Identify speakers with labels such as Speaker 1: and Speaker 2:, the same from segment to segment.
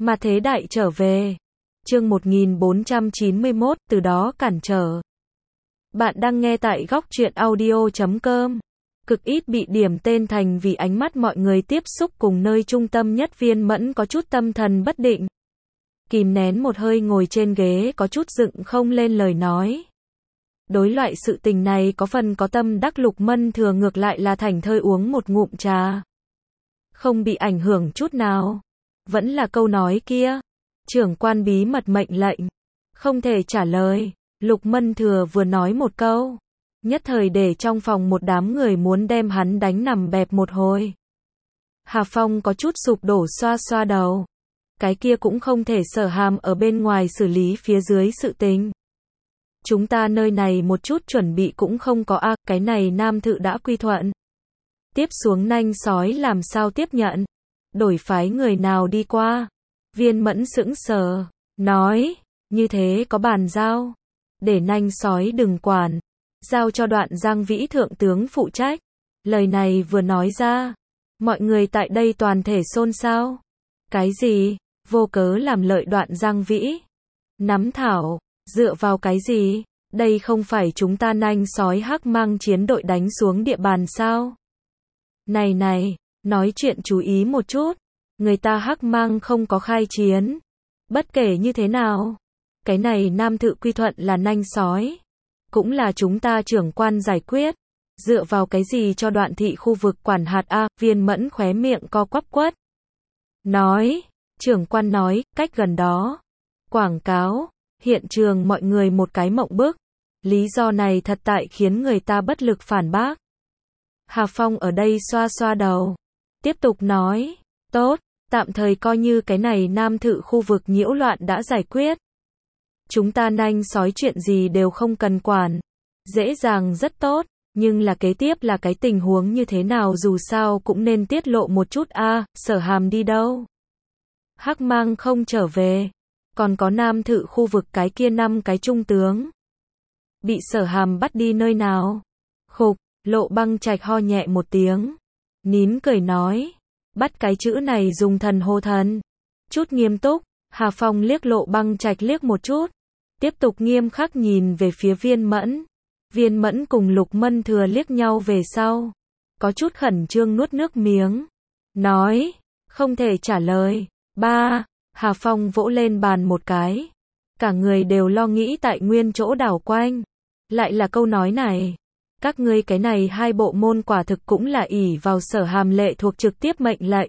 Speaker 1: Mà thế đại trở về. Chương 1491, từ đó cản trở. Bạn đang nghe tại góc truyện audio.com. Cực ít bị điểm tên thành vì ánh mắt mọi người tiếp xúc cùng nơi trung tâm nhất. Viên Mẫn có chút tâm thần bất định. Kìm nén một hơi ngồi trên ghế có chút dựng không lên lời nói. Đối loại sự tình này có phần có tâm đắc. Lục Mân Thừa ngược lại là thảnh thơi uống một ngụm trà. Không bị ảnh hưởng chút nào. Vẫn là câu nói kia. Trưởng quan bí mật mệnh lệnh. Không thể trả lời. Lục Mân Thừa vừa nói một câu. Nhất thời để trong phòng một đám người muốn đem hắn đánh nằm bẹp một hồi. Hà Phong có chút sụp đổ xoa xoa đầu. Cái kia cũng không thể Sở Hàm ở bên ngoài xử lý phía dưới sự tình. Chúng ta nơi này một chút chuẩn bị cũng không có a, cái này Nam Thự đã quy thuận. Tiếp xuống nanh sói làm sao tiếp nhận? Đổi phái người nào đi qua? Viên Mẫn sững sờ, nói, như thế có bàn giao. Để nanh sói đừng quản. Giao cho Đoạn Giang Vĩ thượng tướng phụ trách. Lời này vừa nói ra. Mọi người tại đây toàn thể xôn xao. Cái gì? Vô cớ làm lợi Đoạn Giang Vĩ? Nắm thảo. Dựa vào cái gì? Đây không phải chúng ta nanh sói hắc mang chiến đội đánh xuống địa bàn sao? Này, nói chuyện chú ý một chút. Người ta hắc mang không có khai chiến. Bất kể như thế nào. Cái này Nam Thự quy thuận là nanh sói. Cũng là chúng ta trưởng quan giải quyết. Dựa vào cái gì cho Đoạn thị khu vực quản hạt a? Viên Mẫn khóe miệng co quắp quất. Nói, trưởng quan nói, cách gần đó. Quảng cáo. Hiện trường mọi người một cái mộng bức. Lý do này thật tại khiến người ta bất lực phản bác. Hà Phong ở đây xoa xoa đầu. Tiếp tục nói. Tốt, tạm thời coi như cái này Nam Thự khu vực nhiễu loạn đã giải quyết. Chúng ta nanh sói chuyện gì đều không cần quản. Dễ dàng rất tốt. Nhưng là kế tiếp là cái tình huống như thế nào dù sao cũng nên tiết lộ một chút a. Sở Hàm đi đâu? Hắc mang không trở về. Còn có Nam Thự khu vực cái kia 5 cái trung tướng. Bị Sở Hàm bắt đi nơi nào? Khục, Lộ Băng Trạch ho nhẹ một tiếng. Nín cười nói. Bắt cái chữ này dùng thần hô thần. Chút nghiêm túc, Hà Phong liếc Lộ Băng Trạch liếc một chút. Tiếp tục nghiêm khắc nhìn về phía Viên Mẫn. Viên Mẫn cùng Lục Mân Thừa liếc nhau về sau. Có chút khẩn trương nuốt nước miếng. Nói, không thể trả lời. Ba, Hà Phong vỗ lên bàn một cái. Cả người đều lo nghĩ tại nguyên chỗ đảo quanh. Lại là câu nói này. Các ngươi cái này hai bộ môn quả thực cũng là ỷ vào Sở Hàm lệ thuộc trực tiếp mệnh lệnh.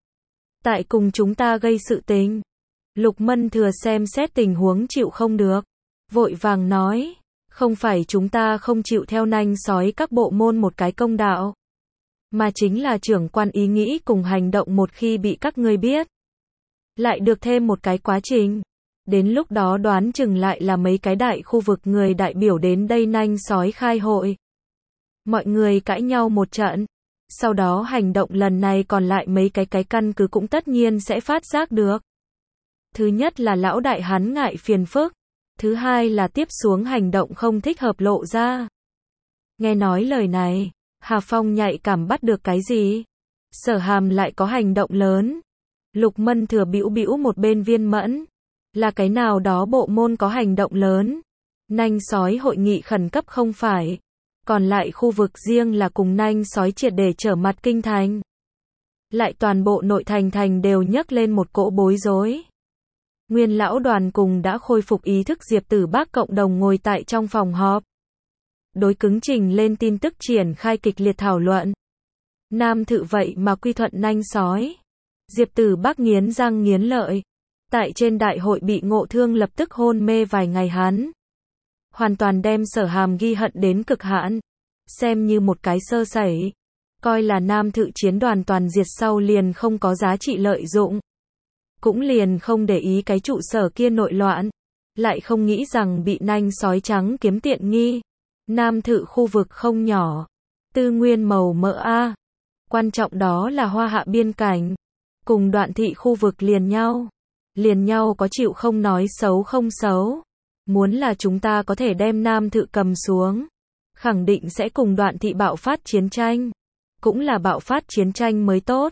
Speaker 1: Tại cùng chúng ta gây sự tình. Lục Mân Thừa xem xét tình huống chịu không được. Vội vàng nói. Không phải chúng ta không chịu theo nanh sói các bộ môn một cái công đạo. Mà chính là trưởng quan ý nghĩ cùng hành động một khi bị các ngươi biết. Lại được thêm một cái quá trình. Đến lúc đó đoán chừng lại là mấy cái đại khu vực người đại biểu đến đây nanh sói khai hội. Mọi người cãi nhau một trận. Sau đó hành động lần này còn lại mấy cái căn cứ cũng tất nhiên sẽ phát giác được. Thứ nhất là lão đại hắn ngại phiền phức. Thứ hai là tiếp xuống hành động không thích hợp lộ ra. Nghe nói lời này, Hà Phong nhạy cảm bắt được cái gì? Sở Hàm lại có hành động lớn. Lục Mân Thừa bĩu bĩu một bên Viên Mẫn. Là cái nào đó bộ môn có hành động lớn. Nanh sói hội nghị khẩn cấp không phải. Còn lại khu vực riêng là cùng nanh sói triệt để trở mặt kinh thành. Lại toàn bộ nội thành đều nhấc lên một cỗ bối rối. Nguyên lão đoàn cùng đã khôi phục ý thức Diệp Tử Bác cộng đồng ngồi tại trong phòng họp. Đối cứng trình lên tin tức triển khai kịch liệt thảo luận. Nam Thự vậy mà quy thuận nanh sói. Diệp Tử Bác nghiến răng nghiến lợi. Tại trên đại hội bị ngộ thương lập tức hôn mê vài ngày hắn. Hoàn toàn đem Sở Hàm ghi hận đến cực hạn. Xem như một cái sơ sẩy. Coi là Nam Thự chiến đoàn toàn diệt sau liền không có giá trị lợi dụng. Cũng liền không để ý cái trụ sở kia nội loạn. Lại không nghĩ rằng bị nanh sói trắng kiếm tiện nghi. Nam Thự khu vực không nhỏ. Tư nguyên màu mỡ a. Quan trọng đó là Hoa Hạ biên cảnh. Cùng Đoạn thị khu vực liền nhau. Liền nhau có chịu không nói xấu không xấu. Muốn là chúng ta có thể đem Nam Thự cầm xuống. Khẳng định sẽ cùng Đoạn thị bạo phát chiến tranh. Cũng là bạo phát chiến tranh mới tốt.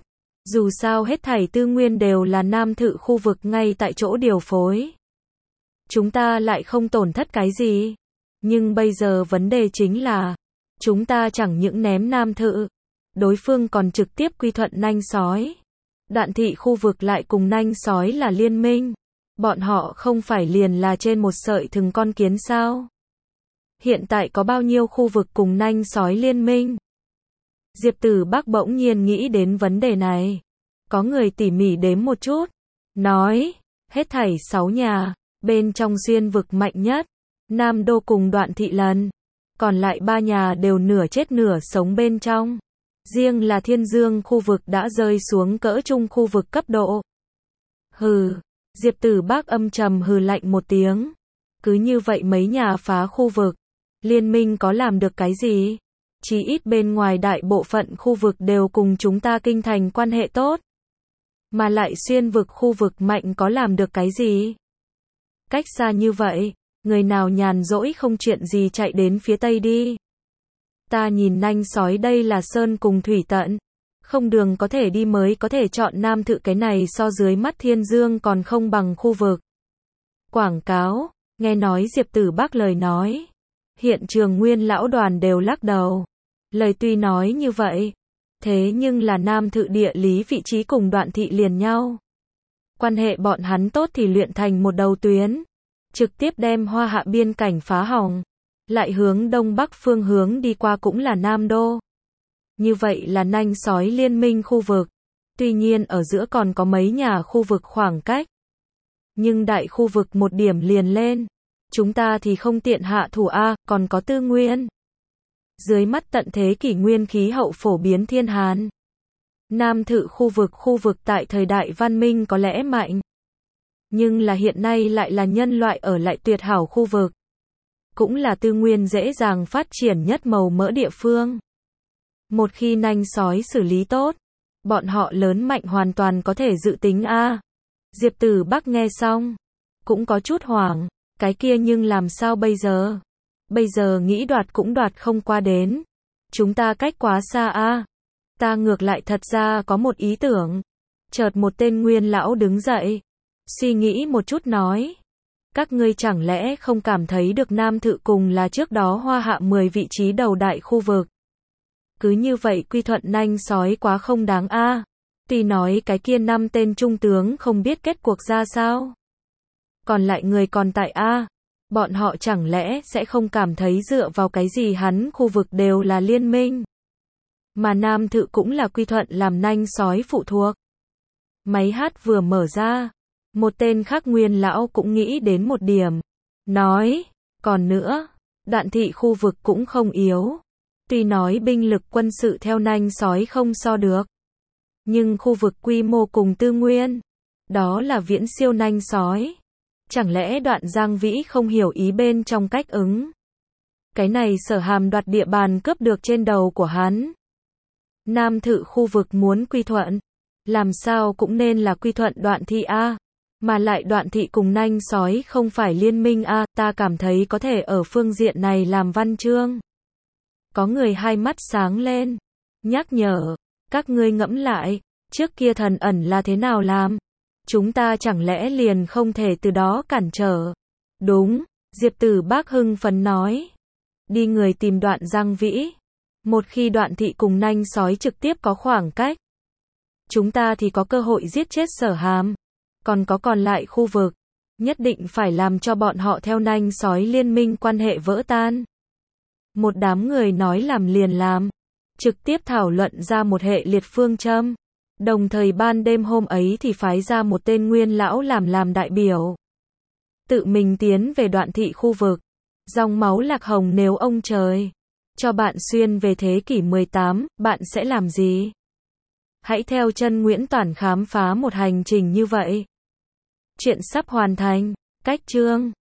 Speaker 1: Dù sao hết thảy tư nguyên đều là Nam Thự khu vực ngay tại chỗ điều phối. Chúng ta lại không tổn thất cái gì. Nhưng bây giờ vấn đề chính là, chúng ta chẳng những ném Nam Thự, đối phương còn trực tiếp quy thuận nanh sói. Đoạn thị khu vực lại cùng nanh sói là liên minh. Bọn họ không phải liền là trên một sợi thừng con kiến sao? Hiện tại có bao nhiêu khu vực cùng nanh sói liên minh? Diệp Tử Bác bỗng nhiên nghĩ đến vấn đề này. Có người tỉ mỉ đếm một chút. Nói, hết thảy 6 nhà, bên trong xuyên vực mạnh nhất. Nam Đô cùng Đoạn thị lần. Còn lại 3 nhà đều nửa chết nửa sống bên trong. Riêng là Thiên Dương khu vực đã rơi xuống cỡ trung khu vực cấp độ. Hừ, Diệp Tử Bác âm trầm hừ lạnh một tiếng. Cứ như vậy mấy nhà phá khu vực. Liên minh có làm được cái gì? Chí ít bên ngoài đại bộ phận khu vực đều cùng chúng ta kinh thành quan hệ tốt. Mà lại xuyên vực khu vực mạnh có làm được cái gì? Cách xa như vậy, người nào nhàn rỗi không chuyện gì chạy đến phía tây đi. Ta nhìn nanh sói đây là sơn cùng thủy tận. Không đường có thể đi mới có thể chọn Nam Thự, cái này so dưới mắt Thiên Dương còn không bằng khu vực. Quảng cáo, nghe nói Diệp Tử Bác lời nói. Hiện trường nguyên lão đoàn đều lắc đầu. Lời tuy nói như vậy, thế nhưng là Nam Thự địa lý vị trí cùng Đoạn thị liền nhau. Quan hệ bọn hắn tốt thì luyện thành một đầu tuyến. Trực tiếp đem Hoa Hạ biên cảnh phá hỏng. Lại hướng đông bắc phương hướng đi qua cũng là Nam Đô. Như vậy là nanh sói liên minh khu vực. Tuy nhiên ở giữa còn có mấy nhà khu vực khoảng cách. Nhưng đại khu vực một điểm liền lên. Chúng ta thì không tiện hạ thủ A, còn có tư nguyên. Dưới mắt tận thế kỷ nguyên khí hậu phổ biến thiên hàn. Nam Thự khu vực tại thời đại văn minh có lẽ mạnh. Nhưng là hiện nay lại là nhân loại ở lại tuyệt hảo khu vực. Cũng là tư nguyên dễ dàng phát triển nhất màu mỡ địa phương. Một khi nanh sói xử lý tốt, bọn họ lớn mạnh hoàn toàn có thể dự tính A. Diệp Tử Bác nghe xong, cũng có chút hoảng, cái kia nhưng làm sao bây giờ? Bây giờ nghĩ đoạt cũng đoạt không qua đến. Chúng ta cách quá xa A. Ta ngược lại thật ra có một ý tưởng. Chợt một tên nguyên lão đứng dậy, suy nghĩ một chút nói. Các ngươi chẳng lẽ không cảm thấy được Nam Thự cùng là trước đó Hoa Hạ 10 vị trí đầu đại khu vực? Cứ như vậy quy thuận nanh sói quá không đáng A. Tuy nói cái kia 5 tên trung tướng không biết kết cuộc ra sao. Còn lại người còn tại A. Bọn họ chẳng lẽ sẽ không cảm thấy dựa vào cái gì hắn khu vực đều là liên minh. Mà Nam Thự cũng là quy thuận làm nanh sói phụ thuộc. Máy hát vừa mở ra. Một tên khác nguyên lão cũng nghĩ đến một điểm. Nói, còn nữa, Đoạn thị khu vực cũng không yếu. Tuy nói binh lực quân sự theo nanh sói không so được. Nhưng khu vực quy mô cùng tư nguyên. Đó là viễn siêu nanh sói. Chẳng lẽ Đoạn Giang Vĩ không hiểu ý bên trong cách ứng? Cái này Sở Hàm đoạt địa bàn cướp được trên đầu của hắn. Nam Thự khu vực muốn quy thuận. Làm sao cũng nên là quy thuận Đoạn thị A. Mà lại Đoạn thị cùng nanh sói không phải liên minh A. Ta cảm thấy có thể ở phương diện này làm văn chương. Có người hai mắt sáng lên. Nhắc nhở. Các ngươi ngẫm lại. Trước kia thần ẩn là thế nào làm? Chúng ta chẳng lẽ liền không thể từ đó cản trở? Đúng. Diệp Tử Bác hưng phấn nói. Đi người tìm Đoạn Giang Vĩ. Một khi Đoạn thị cùng nanh sói trực tiếp có khoảng cách. Chúng ta thì có cơ hội giết chết Sở Hàm. Còn có còn lại khu vực. Nhất định phải làm cho bọn họ theo nanh sói liên minh quan hệ vỡ tan. Một đám người nói làm liền làm. Trực tiếp thảo luận ra một hệ liệt phương châm. Đồng thời ban đêm hôm ấy thì phái ra một tên nguyên lão làm đại biểu. Tự mình tiến về Đoạn thị khu vực. Dòng máu lạc hồng nếu ông trời cho bạn xuyên về thế kỷ 18, bạn sẽ làm gì? Hãy theo chân Nguyễn Toản khám phá một hành trình như vậy. Chuyện sắp hoàn thành. Cách chương